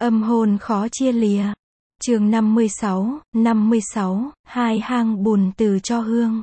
Âm hôn khó chia lìa. Chương 56, hai hang bùn từ cho hương.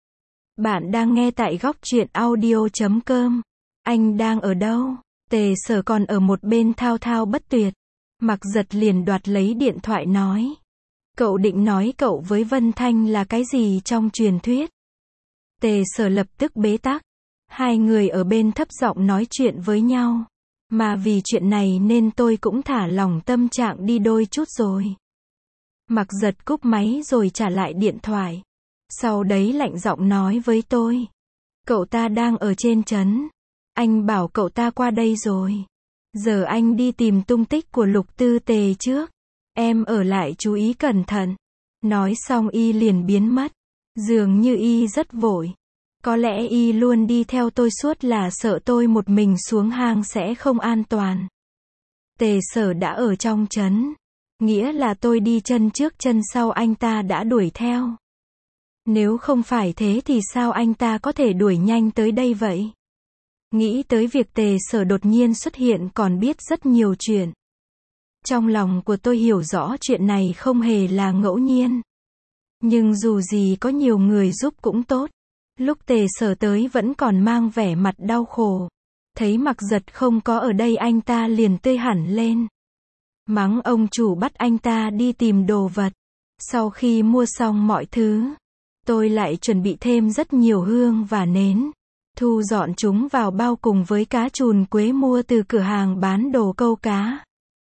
Bạn đang nghe tại góc truyện audio.com. Anh đang ở đâu? Tề Sở còn ở một bên thao thao bất tuyệt. Mặc Giật liền đoạt lấy điện thoại nói. Cậu định nói cậu với Vân Thanh là cái gì trong truyền thuyết? Tề Sở lập tức bế tắc. Hai người ở bên thấp giọng nói chuyện với nhau. Mà vì chuyện này nên tôi cũng thả lỏng tâm trạng đi đôi chút rồi. Mặc Giật cúp máy rồi trả lại điện thoại. Sau đấy lạnh giọng nói với tôi. Cậu ta đang ở trên trấn. Anh bảo cậu ta qua đây rồi. Giờ anh đi tìm tung tích của Lục Tư Tề trước. Em ở lại chú ý cẩn thận. Nói xong y liền biến mất. Dường như y rất vội. Có lẽ y luôn đi theo tôi suốt là sợ tôi một mình xuống hang sẽ không an toàn. Tề Sở đã ở trong trấn. Nghĩa là tôi đi chân trước chân sau anh ta đã đuổi theo. Nếu không phải thế thì sao anh ta có thể đuổi nhanh tới đây vậy? Nghĩ tới việc Tề Sở đột nhiên xuất hiện còn biết rất nhiều chuyện. Trong lòng của tôi hiểu rõ chuyện này không hề là ngẫu nhiên. Nhưng dù gì có nhiều người giúp cũng tốt. Lúc Tề Sở tới vẫn còn mang vẻ mặt đau khổ. Thấy Mặc Giật không có ở đây anh ta liền tươi hẳn lên. Mắng ông chủ bắt anh ta đi tìm đồ vật. Sau khi mua xong mọi thứ, tôi lại chuẩn bị thêm rất nhiều hương và nến. Thu dọn chúng vào bao cùng với cá trùn quế mua từ cửa hàng bán đồ câu cá.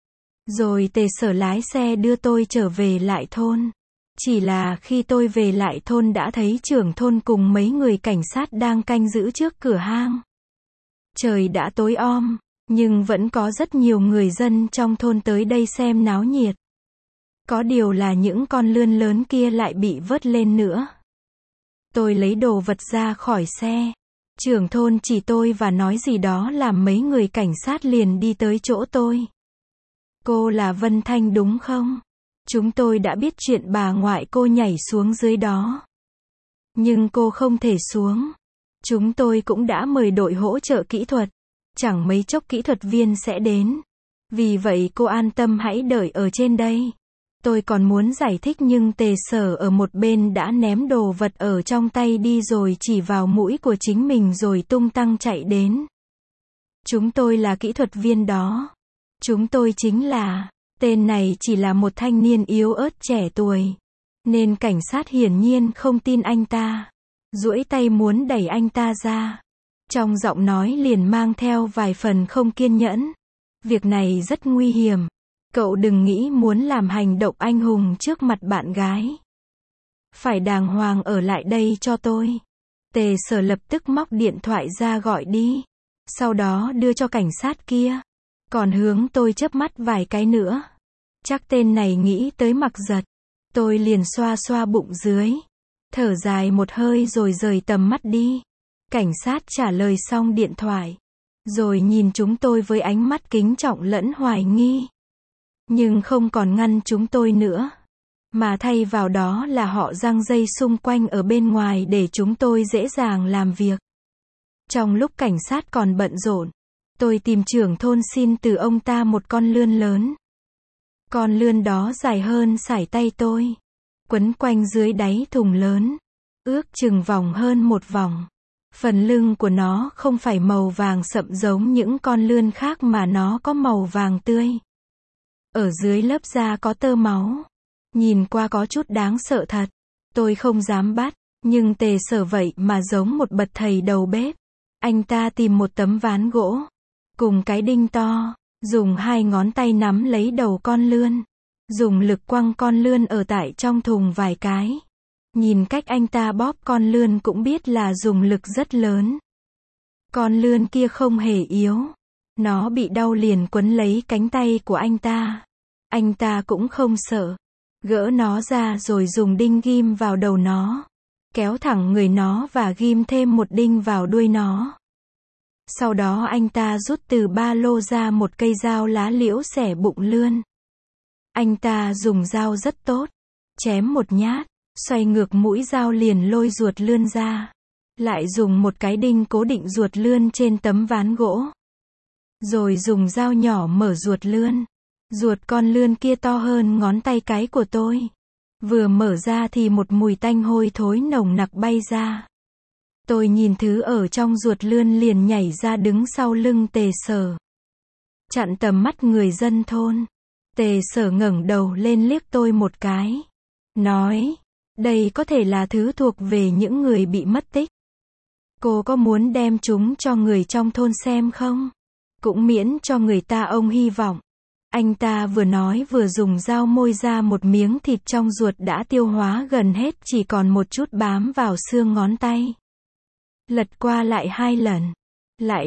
Rồi Tề Sở lái xe đưa tôi trở về lại thôn. Chỉ là khi tôi về lại thôn đã thấy trưởng thôn cùng mấy người cảnh sát đang canh giữ trước cửa hang. Trời đã tối om, nhưng vẫn có rất nhiều người dân trong thôn tới đây xem náo nhiệt. Có điều là những con lươn lớn kia lại bị vớt lên nữa. Tôi lấy đồ vật ra khỏi xe. Trưởng thôn chỉ tôi và nói gì đó làm mấy người cảnh sát liền đi tới chỗ tôi. Cô là Vân Thanh đúng không? Chúng tôi đã biết chuyện bà ngoại cô nhảy xuống dưới đó. Nhưng cô không thể xuống. Chúng tôi cũng đã mời đội hỗ trợ kỹ thuật. Chẳng mấy chốc kỹ thuật viên sẽ đến. Vì vậy cô an tâm hãy đợi ở trên đây. Tôi còn muốn giải thích nhưng Tề Sở ở một bên đã ném đồ vật ở trong tay đi rồi chỉ vào mũi của chính mình rồi tung tăng chạy đến. Chúng tôi là kỹ thuật viên đó. Chúng tôi chính là... Tên này chỉ là một thanh niên yếu ớt trẻ tuổi. Nên cảnh sát hiển nhiên không tin anh ta. Duỗi tay muốn đẩy anh ta ra. Trong giọng nói liền mang theo vài phần không kiên nhẫn. Việc này rất nguy hiểm. Cậu đừng nghĩ muốn làm hành động anh hùng trước mặt bạn gái. Phải đàng hoàng ở lại đây cho tôi. Tề Sở lập tức móc điện thoại ra gọi đi. Sau đó đưa cho cảnh sát kia. Còn hướng tôi chớp mắt vài cái nữa. Chắc tên này nghĩ tới Mặc Giật. Tôi liền xoa xoa bụng dưới. Thở dài một hơi rồi rời tầm mắt đi. Cảnh sát trả lời xong điện thoại. Rồi nhìn chúng tôi với ánh mắt kính trọng lẫn hoài nghi. Nhưng không còn ngăn chúng tôi nữa. Mà thay vào đó là họ giăng dây xung quanh ở bên ngoài để chúng tôi dễ dàng làm việc. Trong lúc cảnh sát còn bận rộn, tôi tìm trưởng thôn xin từ ông ta một con lươn lớn. Con lươn đó dài hơn sải tay tôi. Quấn quanh dưới đáy thùng lớn. Ước chừng vòng hơn một vòng. Phần lưng của nó không phải màu vàng sậm giống những con lươn khác mà nó có màu vàng tươi. Ở dưới lớp da có tơ máu. Nhìn qua có chút đáng sợ thật. Tôi không dám bắt. Nhưng Tề Sở vậy mà giống một bậc thầy đầu bếp. Anh ta tìm một tấm ván gỗ. Cùng cái đinh to. Dùng hai ngón tay nắm lấy đầu con lươn. Dùng lực quăng con lươn ở tại trong thùng vài cái. Nhìn cách anh ta bóp con lươn cũng biết là dùng lực rất lớn. Con lươn kia không hề yếu. Nó bị đau liền quấn lấy cánh tay của anh ta. Anh ta cũng không sợ. Gỡ nó ra rồi dùng đinh ghim vào đầu nó. Kéo thẳng người nó và ghim thêm một đinh vào đuôi nó. Sau đó anh ta rút từ ba lô ra một cây dao lá liễu xẻ bụng lươn. Anh ta dùng dao rất tốt. Chém một nhát. Xoay ngược mũi dao liền lôi ruột lươn ra. Lại dùng một cái đinh cố định ruột lươn trên tấm ván gỗ. Rồi dùng dao nhỏ mở ruột lươn. Ruột con lươn kia to hơn ngón tay cái của tôi. Vừa mở ra thì một mùi tanh hôi thối nồng nặc bay ra. Tôi nhìn thứ ở trong ruột lươn liền nhảy ra đứng sau lưng Tề Sở. Chặn tầm mắt người dân thôn. Tề Sở ngẩng đầu lên liếc tôi một cái. Nói, đây có thể là thứ thuộc về những người bị mất tích. Cô có muốn đem chúng cho người trong thôn xem không? Cũng miễn cho người ta ông hy vọng. Anh ta vừa nói vừa dùng dao môi ra một miếng thịt trong ruột đã tiêu hóa gần hết, chỉ còn một chút bám vào xương ngón tay. Lật qua lại 2 lần. Lại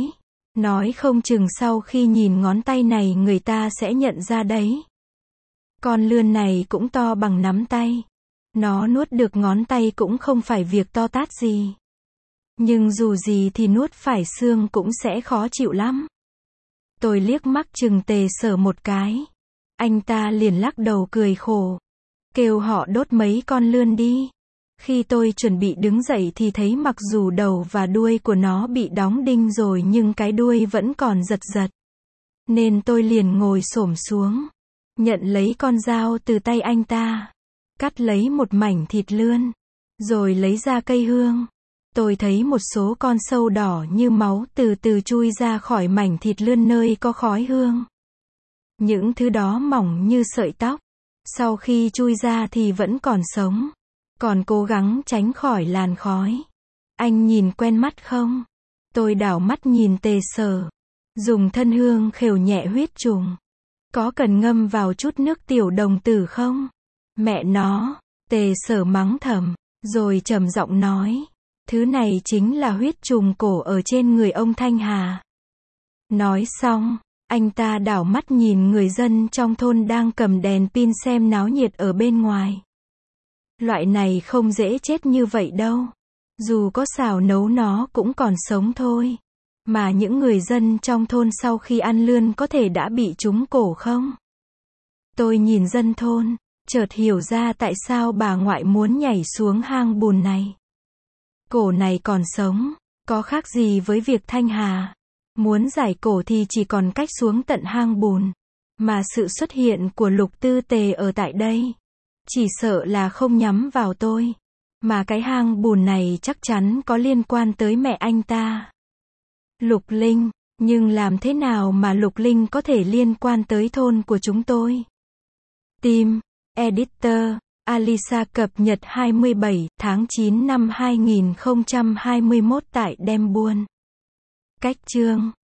nói không chừng sau khi nhìn ngón tay này người ta sẽ nhận ra đấy. Con lươn này cũng to bằng nắm tay. Nó nuốt được ngón tay cũng không phải việc to tát gì. Nhưng dù gì thì nuốt phải xương cũng sẽ khó chịu lắm. Tôi liếc mắt chừng Tề Sở một cái. Anh ta liền lắc đầu cười khổ. Kêu họ đốt mấy con lươn đi. Khi tôi chuẩn bị đứng dậy thì thấy mặc dù đầu và đuôi của nó bị đóng đinh rồi nhưng cái đuôi vẫn còn giật giật. Nên tôi liền ngồi xổm xuống. Nhận lấy con dao từ tay anh ta. Cắt lấy một mảnh thịt lươn. Rồi lấy ra cây hương. Tôi thấy một số con sâu đỏ như máu từ từ chui ra khỏi mảnh thịt lươn nơi có khói hương. Những thứ đó mỏng như sợi tóc. Sau khi chui ra thì vẫn còn sống. Còn cố gắng tránh khỏi làn khói. Anh nhìn quen mắt không? Tôi đảo mắt nhìn Tề Sở. Dùng thân hương khều nhẹ huyết trùng. Có cần ngâm vào chút nước tiểu đồng tử không? Mẹ nó, Tề Sở mắng thầm, rồi trầm giọng nói. Thứ này chính là huyết trùng cổ ở trên người ông Thanh Hà. Nói xong, anh ta đảo mắt nhìn người dân trong thôn đang cầm đèn pin xem náo nhiệt ở bên ngoài. Loại này không dễ chết như vậy đâu. Dù có xào nấu nó cũng còn sống thôi. Mà những người dân trong thôn sau khi ăn lươn có thể đã bị trúng cổ không? Tôi nhìn dân thôn, chợt hiểu ra tại sao bà ngoại muốn nhảy xuống hang bùn này. Cổ này còn sống, có khác gì với việc Thanh Hà. Muốn giải cổ thì chỉ còn cách xuống tận hang bùn. Mà sự xuất hiện của Lục Tư Tề ở tại đây, chỉ sợ là không nhắm vào tôi. Mà cái hang bùn này chắc chắn có liên quan tới mẹ anh ta. Lục Linh, nhưng làm thế nào mà Lục Linh có thể liên quan tới thôn của chúng tôi? Team, Editor, Alisa cập nhật 27 tháng 9 năm 2021 tại Dembuôn. Cách chương